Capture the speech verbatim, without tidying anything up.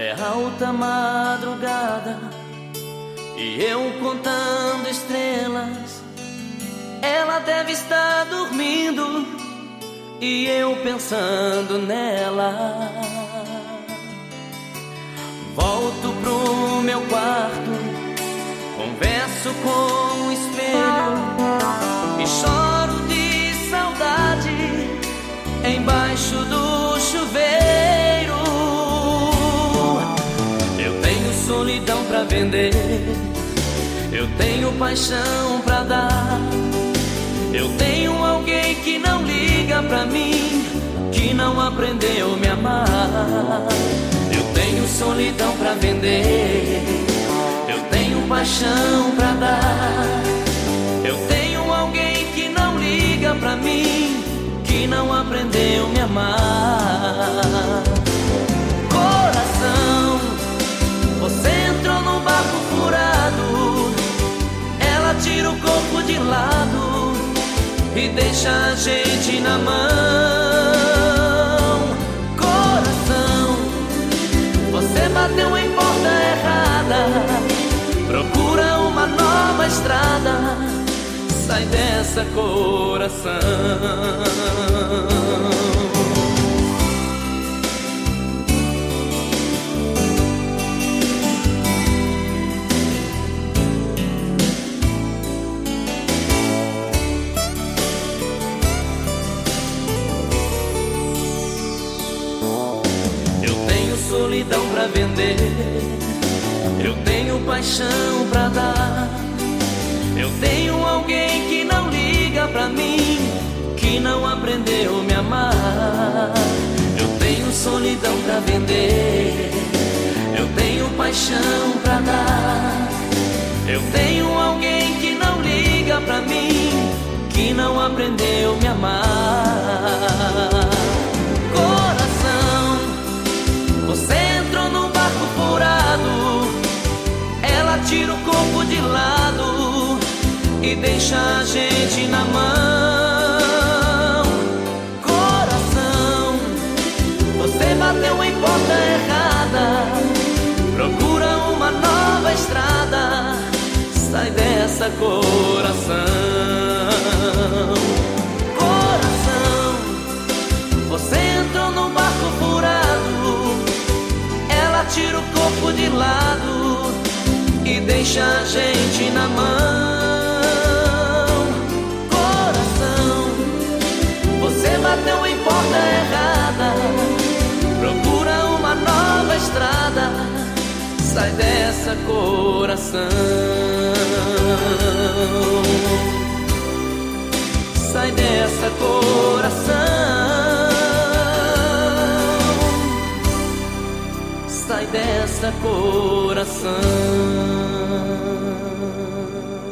É alta madrugada e eu contando estrelas. Ela deve estar dormindo e eu pensando nela. Volto pro meu quarto, converso com o espelho e choro de saudade embaixo do chuveiro. Eu tenho solidão pra vender, eu tenho paixão pra dar. Eu tenho alguém que não liga pra mim, que não aprendeu a me amar. Eu tenho solidão pra vender, eu tenho paixão pra dar. Eu tenho alguém que não liga pra mim, que não aprendeu a me amar. Coração, você entrou num barco furado. Ela tira o corpo de lado e deixa a gente na mão. Coração, você bateu em porta errada, procura uma nova estrada. Sai dessa, coração. Solidão pra vender, eu tenho paixão pra dar. Eu tenho alguém que não liga pra mim, que não aprendeu a me amar. Eu tenho solidão pra vender, eu tenho paixão pra dar. Eu tenho alguém que não liga pra mim, que não aprendeu a me amar. Coração, você entrou num barco furado. Ela tira o corpo de lado e deixa a gente na mão. Coração, você bateu em porta errada, procura uma nova estrada. Sai dessa, coração. Coração, você entrou num barco furado. Ela tira o corpo de lado e deixa a gente na mão. Coração, você bateu em porta errada, procura uma nova estrada. Sai dessa, coração. Sai dessa, coração. Sai dessa, coração.